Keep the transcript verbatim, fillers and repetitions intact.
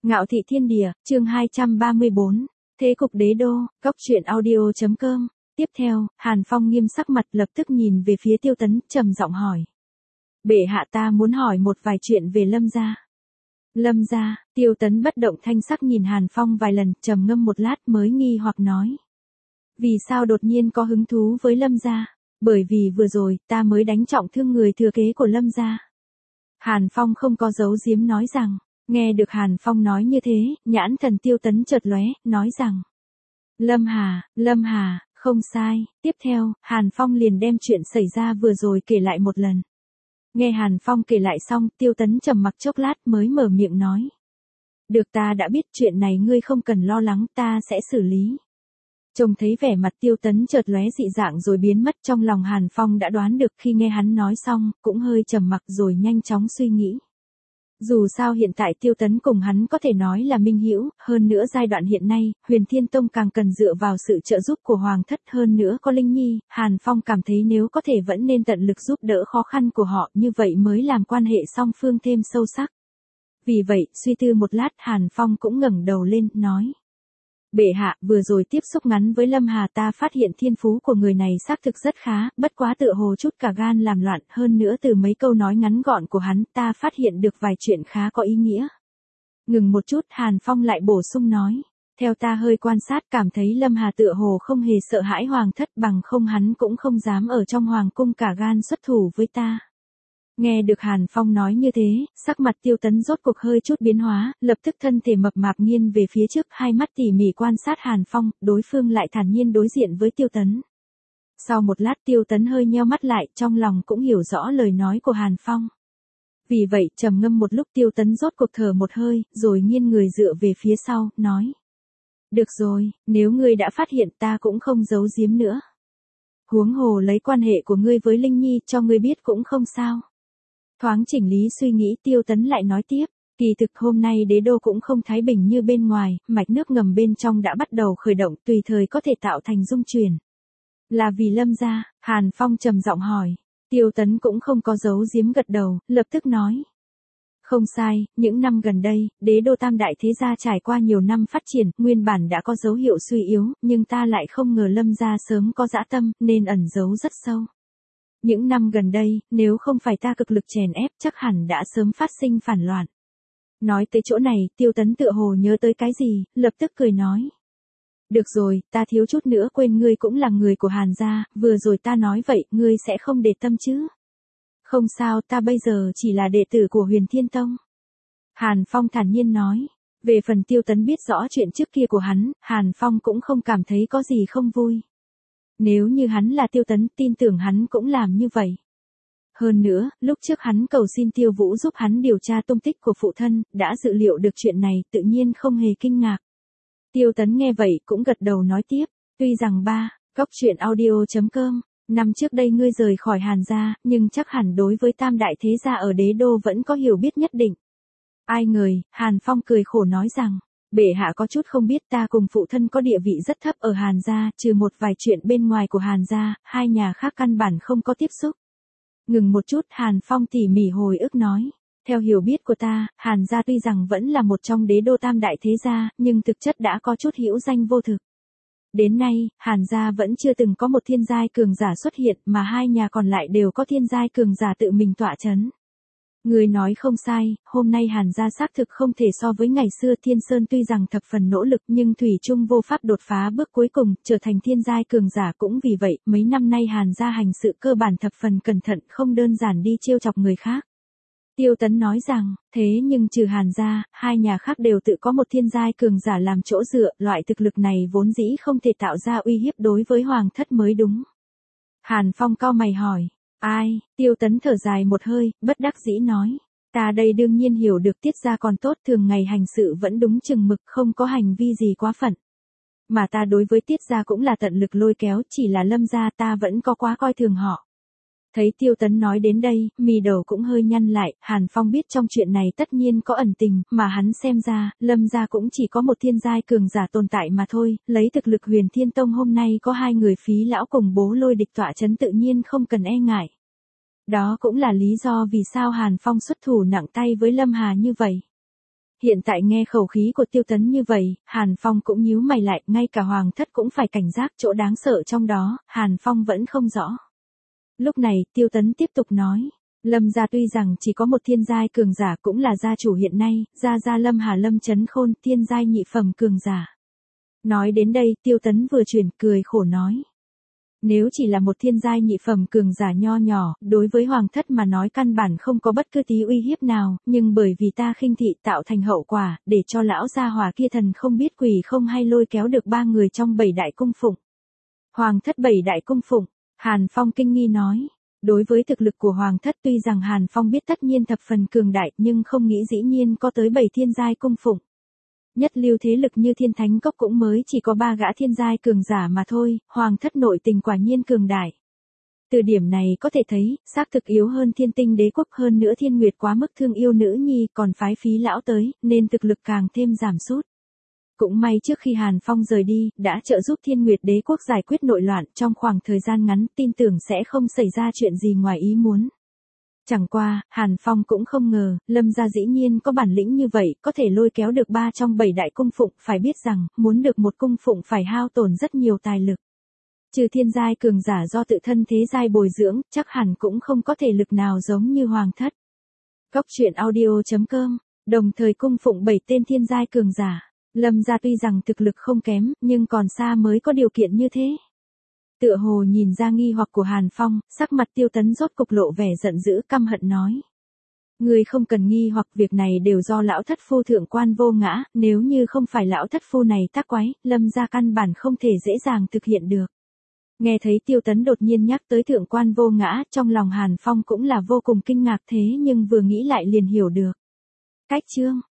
Ngạo thị thiên địa, chương hai trăm ba mươi bốn, thế cục đế đô, góc truyện audio.com. Tiếp theo, Hàn Phong nghiêm sắc mặt lập tức nhìn về phía Tiêu Tấn, trầm giọng hỏi. Bệ hạ, ta muốn hỏi một vài chuyện về Lâm gia. Lâm gia, Tiêu Tấn bất động thanh sắc nhìn Hàn Phong vài lần, trầm ngâm một lát mới nghi hoặc nói. Vì sao đột nhiên có hứng thú với Lâm gia? Bởi vì vừa rồi, ta mới đánh trọng thương người thừa kế của Lâm gia. Hàn Phong không có giấu giếm nói rằng. Nghe được Hàn Phong nói như thế, nhãn thần Tiêu Tấn chợt lóe, nói rằng. Lâm Hà, Lâm Hà, không sai. Tiếp theo, Hàn Phong liền đem chuyện xảy ra vừa rồi kể lại một lần. Nghe Hàn Phong kể lại xong, Tiêu Tấn trầm mặc chốc lát mới mở miệng nói. Được, ta đã biết, chuyện này ngươi không cần lo lắng, ta sẽ xử lý. Trông thấy vẻ mặt Tiêu Tấn chợt lóe dị dạng rồi biến mất, trong lòng Hàn Phong đã đoán được. Khi nghe hắn nói xong, cũng hơi trầm mặc rồi nhanh chóng suy nghĩ. Dù sao hiện tại Tiêu Tấn cùng hắn có thể nói là minh hữu, hơn nữa giai đoạn hiện nay, Huyền Thiên Tông càng cần dựa vào sự trợ giúp của Hoàng thất, hơn nữa có Linh Nhi, Hàn Phong cảm thấy nếu có thể vẫn nên tận lực giúp đỡ khó khăn của họ, như vậy mới làm quan hệ song phương thêm sâu sắc. Vì vậy, suy tư một lát, Hàn Phong cũng ngẩng đầu lên, nói. Bệ hạ, vừa rồi tiếp xúc ngắn với Lâm Hà, ta phát hiện thiên phú của người này xác thực rất khá, bất quá tựa hồ chút cả gan làm loạn, hơn nữa từ mấy câu nói ngắn gọn của hắn, ta phát hiện được vài chuyện khá có ý nghĩa. Ngừng một chút, Hàn Phong lại bổ sung nói, theo ta hơi quan sát cảm thấy Lâm Hà tựa hồ không hề sợ hãi Hoàng thất, bằng không hắn cũng không dám ở trong Hoàng cung cả gan xuất thủ với ta. Nghe được Hàn Phong nói như thế, sắc mặt Tiêu Tấn rốt cuộc hơi chút biến hóa, lập tức thân thể mập mạp nghiêng về phía trước, hai mắt tỉ mỉ quan sát Hàn Phong, đối phương lại thản nhiên đối diện với Tiêu Tấn. Sau một lát Tiêu Tấn hơi nheo mắt lại, trong lòng cũng hiểu rõ lời nói của Hàn Phong. Vì vậy, trầm ngâm một lúc, Tiêu Tấn rốt cuộc thở một hơi, rồi nghiêng người dựa về phía sau, nói. Được rồi, nếu ngươi đã phát hiện, ta cũng không giấu giếm nữa. Huống hồ lấy quan hệ của ngươi với Linh Nhi cho ngươi biết cũng không sao. Thoáng chỉnh lý suy nghĩ, Tiêu Tấn lại nói tiếp, kỳ thực hôm nay đế đô cũng không thái bình như bên ngoài, mạch nước ngầm bên trong đã bắt đầu khởi động, tùy thời có thể tạo thành dung chuyển. Là vì Lâm gia? Hàn Phong trầm giọng hỏi. Tiêu Tấn cũng không có giấu giếm, gật đầu, lập tức nói. Không sai, những năm gần đây, đế đô tam đại thế gia trải qua nhiều năm phát triển, nguyên bản đã có dấu hiệu suy yếu, nhưng ta lại không ngờ Lâm gia sớm có dã tâm, nên ẩn giấu rất sâu. Những năm gần đây, nếu không phải ta cực lực chèn ép, chắc hẳn đã sớm phát sinh phản loạn. Nói tới chỗ này, Tiêu Tấn tựa hồ nhớ tới cái gì, lập tức cười nói. Được rồi, ta thiếu chút nữa quên, ngươi cũng là người của Hàn gia, vừa rồi ta nói vậy, ngươi sẽ không để tâm chứ? Không sao, ta bây giờ chỉ là đệ tử của Huyền Thiên Tông. Hàn Phong thản nhiên nói. Về phần Tiêu Tấn biết rõ chuyện trước kia của hắn, Hàn Phong cũng không cảm thấy có gì không vui. Nếu như hắn là Tiêu Tấn, tin tưởng hắn cũng làm như vậy. Hơn nữa, lúc trước hắn cầu xin Tiêu Vũ giúp hắn điều tra tung tích của phụ thân, đã dự liệu được chuyện này, tự nhiên không hề kinh ngạc. Tiêu Tấn nghe vậy cũng gật đầu nói tiếp, tuy rằng ba, góc truyện audio.com, năm trước đây ngươi rời khỏi Hàn gia, nhưng chắc hẳn đối với tam đại thế gia ở đế đô vẫn có hiểu biết nhất định. Ai ngờ, Hàn Phong cười khổ nói rằng. Bệ hạ có chút không biết, ta cùng phụ thân có địa vị rất thấp ở Hàn gia, trừ một vài chuyện bên ngoài của Hàn gia, hai nhà khác căn bản không có tiếp xúc. Ngừng một chút, Hàn Phong tỉ mỉ hồi ức nói. Theo hiểu biết của ta, Hàn gia tuy rằng vẫn là một trong đế đô tam đại thế gia, nhưng thực chất đã có chút hữu danh vô thực. Đến nay, Hàn gia vẫn chưa từng có một thiên giai cường giả xuất hiện, mà hai nhà còn lại đều có thiên giai cường giả tự mình tọa chấn. Người nói không sai, hôm nay Hàn gia xác thực không thể so với ngày xưa. Thiên Sơn tuy rằng thập phần nỗ lực nhưng thủy chung vô pháp đột phá bước cuối cùng, trở thành thiên giai cường giả. Cũng vì vậy, mấy năm nay Hàn gia hành sự cơ bản thập phần cẩn thận, không đơn giản đi trêu chọc người khác. Tiêu Tấn nói rằng, thế nhưng trừ Hàn gia, hai nhà khác đều tự có một thiên giai cường giả làm chỗ dựa, loại thực lực này vốn dĩ không thể tạo ra uy hiếp đối với Hoàng thất mới đúng. Hàn Phong cau mày hỏi. Ai? Tiêu Tấn thở dài một hơi, bất đắc dĩ nói. Ta đây đương nhiên hiểu được, Tiết gia còn tốt, thường ngày hành sự vẫn đúng chừng mực, không có hành vi gì quá phận. Mà ta đối với Tiết gia cũng là tận lực lôi kéo, chỉ là Lâm gia ta vẫn có quá coi thường họ. Thấy Tiêu Tấn nói đến đây, mì đầu cũng hơi nhăn lại. Hàn Phong biết trong chuyện này tất nhiên có ẩn tình, mà hắn xem ra, Lâm gia cũng chỉ có một thiên giai cường giả tồn tại mà thôi, lấy thực lực Huyền Thiên Tông hôm nay có hai người Phí lão cùng Bố Lôi địch tọa chấn, tự nhiên không cần e ngại. Đó cũng là lý do vì sao Hàn Phong xuất thủ nặng tay với Lâm Hà như vậy. Hiện tại nghe khẩu khí của Tiêu Tấn như vậy, Hàn Phong cũng nhíu mày lại, ngay cả hoàng thất cũng phải cảnh giác, chỗ đáng sợ trong đó, Hàn Phong vẫn không rõ. Lúc này, Tiêu Tấn tiếp tục nói, Lâm gia tuy rằng chỉ có một thiên giai cường giả cũng là gia chủ hiện nay, gia gia Lâm Hà Lâm Chấn Khôn, thiên giai nhị phẩm cường giả. Nói đến đây, Tiêu Tấn vừa chuyển, cười khổ nói. Nếu chỉ là một thiên giai nhị phẩm cường giả nho nhỏ, đối với hoàng thất mà nói căn bản không có bất cứ tí uy hiếp nào, nhưng bởi vì ta khinh thị tạo thành hậu quả, để cho lão gia hỏa kia thần không biết quỷ không hay lôi kéo được ba người trong bảy đại cung phụng. Hoàng thất bảy đại cung phụng, Hàn Phong kinh nghi nói. Đối với thực lực của hoàng thất tuy rằng Hàn Phong biết tất nhiên thập phần cường đại nhưng không nghĩ dĩ nhiên có tới bảy thiên giai cung phụng. Nhất lưu thế lực như Thiên Thánh Cốc cũng mới chỉ có ba gã thiên giai cường giả mà thôi, hoàng thất nội tình quả nhiên cường đại. Từ điểm này có thể thấy, xác thực yếu hơn Thiên Tinh Đế Quốc, hơn nữa Thiên Nguyệt quá mức thương yêu nữ nhi còn phái phí lão tới, nên thực lực càng thêm giảm sút. Cũng may trước khi Hàn Phong rời đi, đã trợ giúp Thiên Nguyệt Đế Quốc giải quyết nội loạn, trong khoảng thời gian ngắn tin tưởng sẽ không xảy ra chuyện gì ngoài ý muốn. Chẳng qua, Hàn Phong cũng không ngờ, Lâm gia dĩ nhiên có bản lĩnh như vậy, có thể lôi kéo được ba trong bảy đại cung phụng, phải biết rằng, muốn được một cung phụng phải hao tổn rất nhiều tài lực. Trừ thiên giai cường giả do tự thân thế giai bồi dưỡng, chắc hẳn cũng không có thể lực nào giống như hoàng thất. Cốc truyện audio chấm com, đồng thời cung phụng bảy tên thiên giai cường giả. Lâm gia tuy rằng thực lực không kém, nhưng còn xa mới có điều kiện như thế. Tựa hồ nhìn ra nghi hoặc của Hàn Phong, sắc mặt Tiêu Tấn rốt cục lộ vẻ giận dữ căm hận nói. Ngươi không cần nghi hoặc, việc này đều do lão thất phu thượng quan vô ngã, nếu như không phải lão thất phu này tác quái, Lâm gia căn bản không thể dễ dàng thực hiện được. Nghe thấy Tiêu Tấn đột nhiên nhắc tới thượng quan vô ngã, trong lòng Hàn Phong cũng là vô cùng kinh ngạc, thế nhưng vừa nghĩ lại liền hiểu được. Cách chương